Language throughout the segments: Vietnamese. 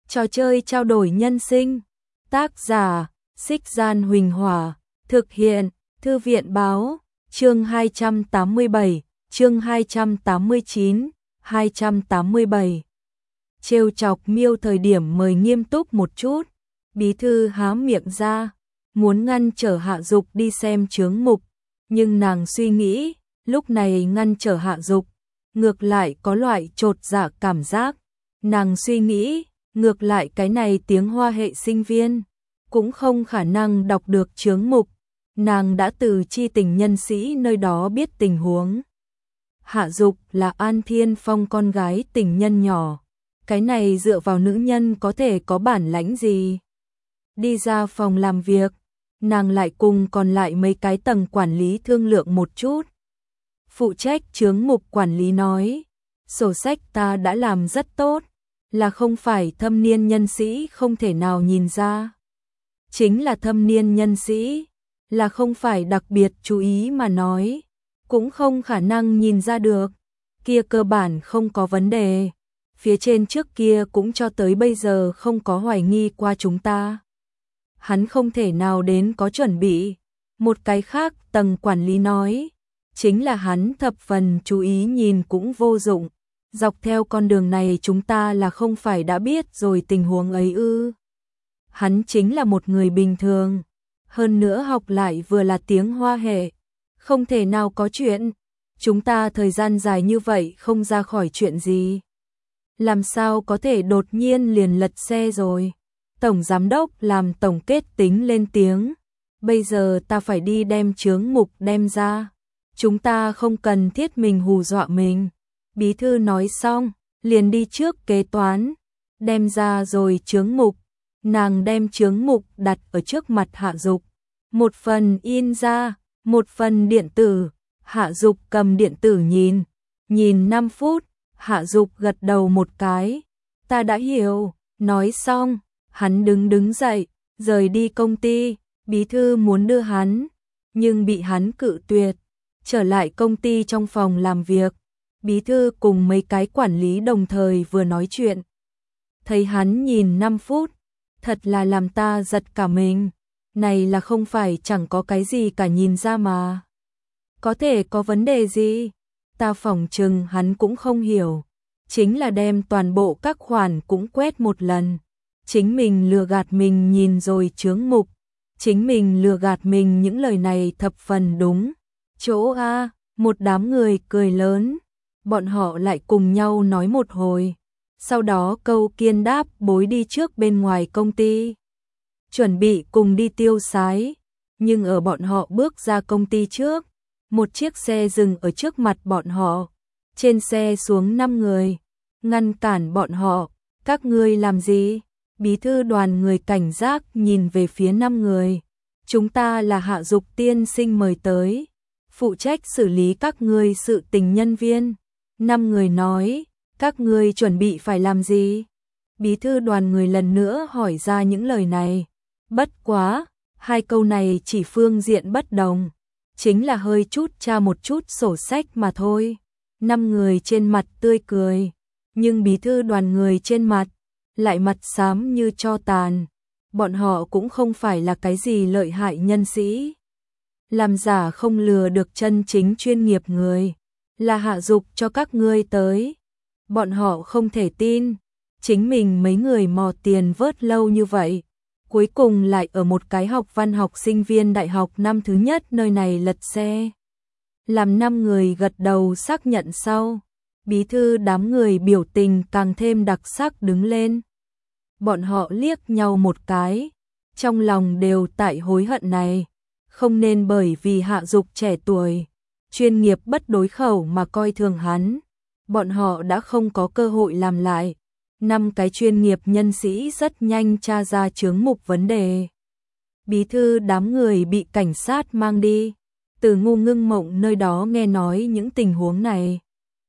Trò chơi trao đổi nhân sinh. Tác giả: Xích Gian Huỳnh Hỏa. Thực hiện: Thư viện báo. Chương 287, chương 289, 287. Trêu chọc Miêu thời điểm mời nghiêm túc một chút. Bí thư há miệng ra, muốn ngăn trở Hạ Dục đi xem chướng mục, nhưng nàng suy nghĩ, lúc này ngăn trở Hạ Dục, ngược lại có loại chột dạ cảm giác. Nàng suy nghĩ, ngược lại cái này tiếng Hoa hệ sinh viên cũng không khả năng đọc được chướng mục. Nàng đã từ chi tình nhân sĩ nơi đó biết tình huống. Hạ Dục là An Thiên Phong con gái tình nhân nhỏ, cái này dựa vào nữ nhân có thể có bản lãnh gì. Đi ra phòng làm việc, nàng lại cùng còn lại mấy cái tầng quản lý thương lượng một chút. Phụ trách chướng mục quản lý nói, sổ sách ta đã làm rất tốt, là không phải thâm niên nhân sĩ không thể nào nhìn ra. Chính là thâm niên nhân sĩ, là không phải đặc biệt chú ý mà nói, cũng không khả năng nhìn ra được. Kia cơ bản không có vấn đề, phía trên trước kia cũng cho tới bây giờ không có hoài nghi qua chúng ta. Hắn không thể nào đến có chuẩn bị. Một cái khác tầng quản lý nói, chính là hắn thập phần chú ý nhìn cũng vô dụng. Dọc theo con đường này chúng ta là không phải đã biết rồi tình huống ấy ư. Hắn chính là một người bình thường, hơn nữa học lại vừa là tiếng Hoa hệ, không thể nào có chuyện. Chúng ta thời gian dài như vậy không ra khỏi chuyện gì, làm sao có thể đột nhiên liền lật xe rồi. Tổng giám đốc làm tổng kết tính lên tiếng, bây giờ ta phải đi đem chướng mục đem ra, chúng ta không cần thiết mình hù dọa mình. Bí thư nói xong, liền đi trước kế toán, đem ra rồi chướng mục. Nàng đem chướng mục đặt ở trước mặt Hạ Dục, một phần in ra, một phần điện tử. Hạ Dục cầm điện tử nhìn 5 phút, Hạ Dục gật đầu một cái, ta đã hiểu. Nói xong, hắn đứng dậy, rời đi công ty. Bí thư muốn đưa hắn, nhưng bị hắn cự tuyệt. Trở lại công ty trong phòng làm việc, bí thư cùng mấy cái quản lý đồng thời vừa nói chuyện. Thấy hắn nhìn 5 phút, thật là làm ta giật cả mình. Này là không phải chẳng có cái gì cả nhìn ra mà. Có thể có vấn đề gì? Ta phỏng chừng hắn cũng không hiểu. Chính là đem toàn bộ các khoản cũng quét một lần. Chính mình lừa gạt mình nhìn rồi chướng mục. Chính mình lừa gạt mình, những lời này thập phần đúng. Chỗ A, một đám người cười lớn. Bọn họ lại cùng nhau nói một hồi. Sau đó Câu Kiên đáp bối đi trước bên ngoài công ty, chuẩn bị cùng đi tiêu sái. Nhưng ở bọn họ bước ra công ty trước, một chiếc xe dừng ở trước mặt bọn họ. Trên xe xuống 5 người, ngăn cản bọn họ. Các ngươi làm gì? Bí thư đoàn người cảnh giác nhìn về phía 5 người. Chúng ta là Hạ Dục tiên sinh mời tới, phụ trách xử lý các ngươi sự tình nhân viên. 5 người nói, các ngươi chuẩn bị phải làm gì? Bí thư đoàn người lần nữa hỏi ra những lời này. Bất quá, hai câu này chỉ phương diện bất đồng, chính là hơi chút tra một chút sổ sách mà thôi. 5 người trên mặt tươi cười, nhưng bí thư đoàn người trên mặt lại mặt xám như tro tàn. Bọn họ cũng không phải là cái gì lợi hại nhân sĩ, làm giả không lừa được chân chính chuyên nghiệp người. Là Hạ Dục cho các ngươi tới. Bọn họ không thể tin, chính mình mấy người mò tiền vớt lâu như vậy, cuối cùng lại ở một cái học văn học sinh viên đại học năm thứ nhất nơi này lật xe. Làm 5 người gật đầu xác nhận sau, bí thư đám người biểu tình càng thêm đặc sắc đứng lên. Bọn họ liếc nhau một cái, trong lòng đều tại hối hận này, không nên bởi vì Hạ Dục trẻ tuổi, chuyên nghiệp bất đối khẩu mà coi thường hắn. Bọn họ đã không có cơ hội làm lại. 5 cái chuyên nghiệp nhân sĩ rất nhanh tra ra chướng mục vấn đề. Bí thư đám người bị cảnh sát mang đi. Từ Ngu Ngưng Mộng nơi đó nghe nói những tình huống này.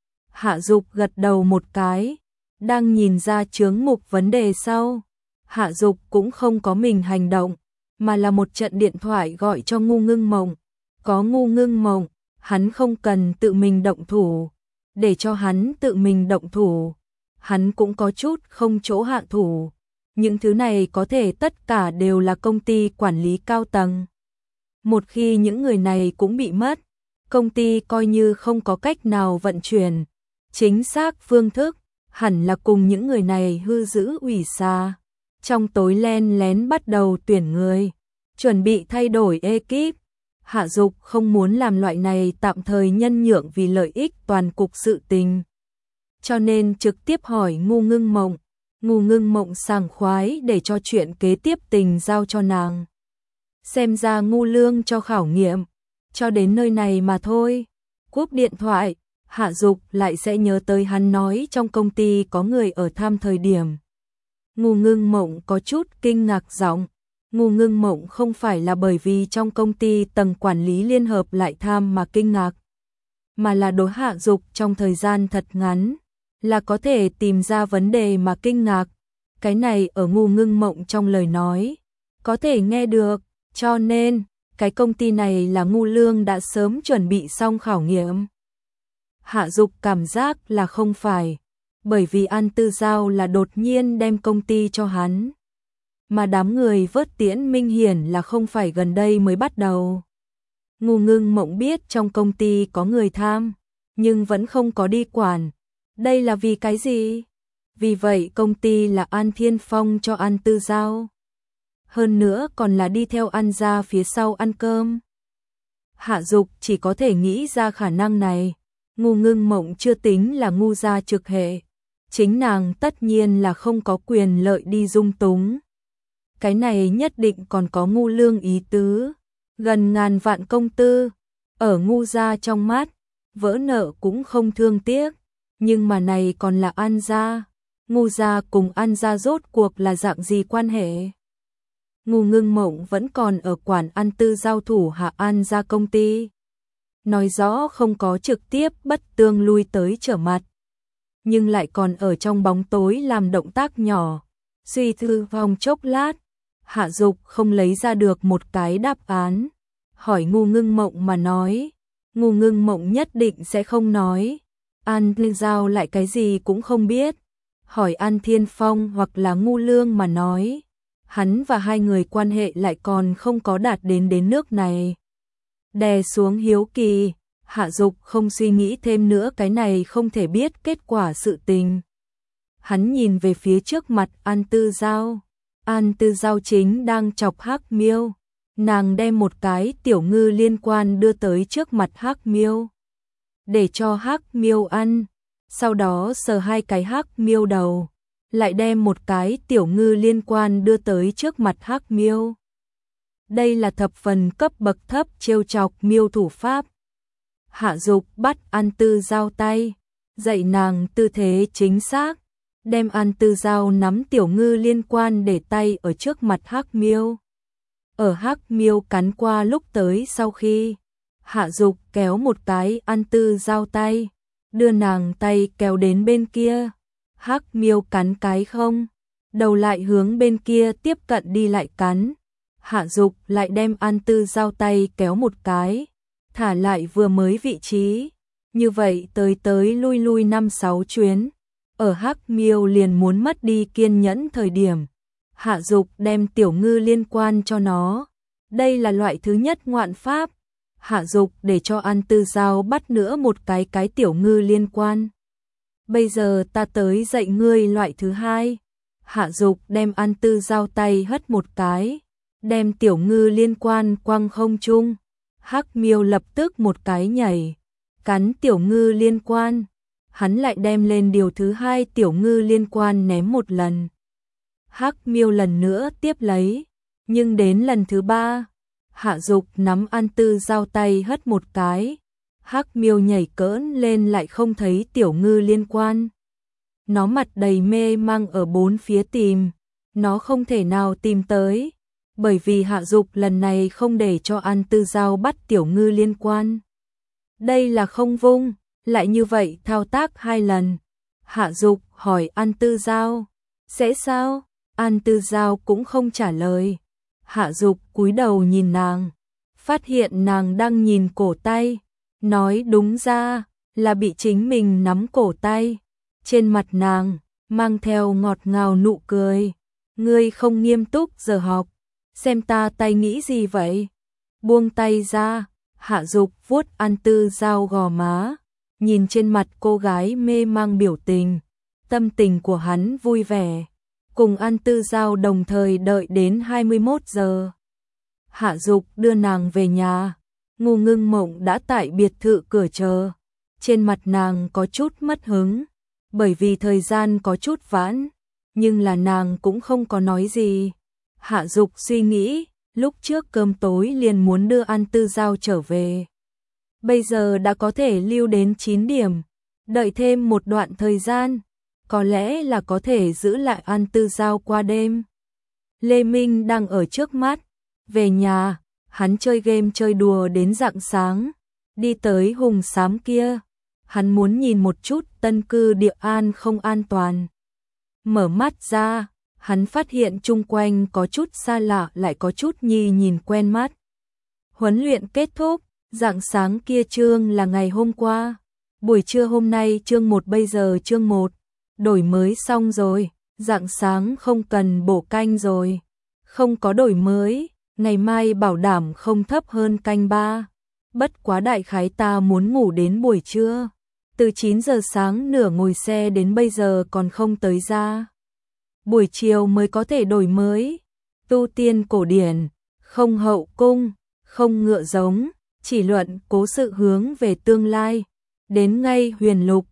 Hạ Dục gật đầu một cái, đang nhìn ra chướng mục vấn đề sau. Hạ Dục cũng không có mình hành động, mà là một trận điện thoại gọi cho Ngu Ngưng Mộng. Có Ngu Ngưng Mộng, hắn không cần tự mình động thủ. Để cho hắn tự mình động thủ, hắn cũng có chút không chỗ hạ thủ. Những thứ này có thể tất cả đều là công ty quản lý cao tầng. Một khi những người này cũng bị mất, công ty coi như không có cách nào vận chuyển. Chính xác phương thức, hẳn là cùng những người này hư giữ ủy xa. Trong tối len lén bắt đầu tuyển người, chuẩn bị thay đổi ekip. Hạ Dục không muốn làm loại này tạm thời nhân nhượng vì lợi ích toàn cục sự tình. Cho nên trực tiếp hỏi Ngô Ngưng Mộng. Ngô Ngưng Mộng sảng khoái để cho chuyện kế tiếp tình giao cho nàng. Xem ra Ngô Lương cho khảo nghiệm, cho đến nơi này mà thôi. Cúp điện thoại, Hạ Dục lại sẽ nhớ tới hắn nói trong công ty có người ở thăm thời điểm. Ngô Ngưng Mộng có chút kinh ngạc giọng. Ngô Ngưng Mộng không phải là bởi vì trong công ty tầng quản lý liên hợp lại tham mà kinh ngạc, mà là đối Hạ Dục trong thời gian thật ngắn là có thể tìm ra vấn đề mà kinh ngạc. Cái này ở Ngô Ngưng Mộng trong lời nói có thể nghe được, cho nên cái công ty này là Ngô Lương đã sớm chuẩn bị xong khảo nghiệm. Hạ Dục cảm giác là không phải, bởi vì An Tư Giao là đột nhiên đem công ty cho hắn, mà đám người vớt Tiễn Minh Hiển là không phải gần đây mới bắt đầu. Ngô Ngưng Mộng biết trong công ty có người tham, nhưng vẫn không có đi quản. Đây là vì cái gì? Vì vậy công ty là An Thiên Phong cho An Tư Giao. Hơn nữa còn là đi theo An gia phía sau ăn cơm. Hạ Dục chỉ có thể nghĩ ra khả năng này. Ngô Ngưng Mộng chưa tính là ngu gia trực hệ. Chính nàng tất nhiên là không có quyền lợi đi dung túng. Cái này nhất định còn có Ngô Lương ý tứ. Gần ngàn vạn công tư, ở Ngô gia trong mắt, vỡ nợ cũng không thương tiếc. Nhưng mà này còn là An gia. Ngô gia cùng An gia rốt cuộc là dạng gì quan hệ? Ngô Ngưng Mộng vẫn còn ở quản An Tư Giao thủ hạ An gia công ty. Nói rõ không có trực tiếp bất tương lui tới trở mặt, nhưng lại còn ở trong bóng tối làm động tác nhỏ. Suy tư vòng chốc lát, Hạ Dục không lấy ra được một cái đáp án. Hỏi Ngô Ngưng Mộng mà nói, Ngô Ngưng Mộng nhất định sẽ không nói. An Tư Giao lại cái gì cũng không biết. Hỏi An Thiên Phong hoặc là Ngô Lương mà nói, hắn và hai người quan hệ lại còn không có đạt đến nước này. Đè xuống hiếu kỳ, Hạ Dục không suy nghĩ thêm nữa cái này không thể biết kết quả sự tình. Hắn nhìn về phía trước mặt An Tư Giao. An Tư Giao chính đang chọc Hắc Miêu. Nàng đem một cái tiểu ngư liên quan đưa tới trước mặt Hắc Miêu, để cho Hắc Miêu ăn. Sau đó sờ hai cái Hắc Miêu đầu, lại đem một cái tiểu ngư liên quan đưa tới trước mặt Hắc Miêu. Đây là thập phần cấp bậc thấp trêu chọc miêu thủ pháp. Hạ Dục bắt An Tư Giao tay, dạy nàng tư thế chính xác, đem An Tư Giao nắm tiểu ngư liên quan để tay ở trước mặt Hắc Miêu. Ở Hắc Miêu cắn qua lúc tới sau khi, Hạ Dục kéo một cái An Tư Giao tay, đưa nàng tay kéo đến bên kia. Hắc Miêu cắn cái không, đầu lại hướng bên kia tiếp cận đi lại cắn. Hạ Dục lại đem An Tư Giao tay kéo một cái, thả lại vừa mới vị trí. Như vậy tới lui lui 5-6 chuyến. Ở Hắc Miêu liền muốn mất đi kiên nhẫn thời điểm, Hạ Dục đem tiểu ngư liên quan cho nó. Đây là loại thứ nhất ngoạn pháp. Hạ Dục để cho An Tư Giao bắt nữa một cái tiểu ngư liên quan. Bây giờ ta tới dạy ngươi loại thứ hai. Hạ Dục đem An Tư Giao tay hất một cái, đem tiểu ngư liên quan quăng không trung. Hắc Miêu lập tức một cái nhảy, cắn tiểu ngư liên quan. Hắn lại đem lên điều thứ hai tiểu ngư liên quan ném một lần. Hắc Miêu lần nữa tiếp lấy, nhưng đến lần thứ ba, Hạ Dục nắm An Tư Giao tay hất một cái. Hắc Miêu nhảy cỡn lên lại không thấy tiểu ngư liên quan. Nó mặt đầy mê mang ở bốn phía tìm, nó không thể nào tìm tới, bởi vì Hạ Dục lần này không để cho An Tư Giao bắt tiểu ngư liên quan. Đây là không vung, lại như vậy thao tác 2 lần. Hạ Dục hỏi An Tư Giao, sẽ sao? An Tư Giao cũng không trả lời. Hạ Dục cúi đầu nhìn nàng, phát hiện nàng đang nhìn cổ tay, nói đúng ra là bị chính mình nắm cổ tay. Trên mặt nàng mang theo ngọt ngào nụ cười. Ngươi không nghiêm túc giờ học, xem ta tay nghĩ gì vậy? Buông tay ra, Hạ Dục vuốt An Tư Giao gò má, nhìn trên mặt cô gái mê mang biểu tình, tâm tình của hắn vui vẻ. Cùng An Tư Giao đồng thời đợi đến 21 giờ. Hạ Dục đưa nàng về nhà, Ngô Ngưng Mộng đã tại biệt thự cửa chờ. Trên mặt nàng có chút mất hứng, bởi vì thời gian có chút vãn, nhưng là nàng cũng không có nói gì. Hạ Dục suy nghĩ, lúc trước cơm tối liền muốn đưa An Tư Giao trở về. Bây giờ đã có thể lưu đến 9 điểm, đợi thêm một đoạn thời gian, có lẽ là có thể giữ lại An Tư Giao qua đêm. Lê Minh đang ở trước mắt, về nhà, hắn chơi game chơi đùa đến rạng sáng, đi tới Hùng Xám kia, hắn muốn nhìn một chút tân cư địa an không an toàn. Mở mắt ra, hắn phát hiện chung quanh có chút xa lạ lại có chút nhìn quen mắt. Huấn luyện kết thúc, rạng sáng kia chương là ngày hôm qua, buổi trưa hôm nay chương 1 bây giờ chương 1, đổi mới xong rồi, rạng sáng không cần bổ canh rồi, không có đổi mới, ngày mai bảo đảm không thấp hơn canh 3, bất quá đại khái ta muốn ngủ đến buổi trưa, từ 9 giờ sáng nửa ngồi xe đến bây giờ còn không tới ra. Buổi chiều mới có thể đổi mới, tu tiên cổ điển, không hậu cung, không ngựa giống, chỉ luận cố sự hướng về tương lai, đến ngay huyền lục,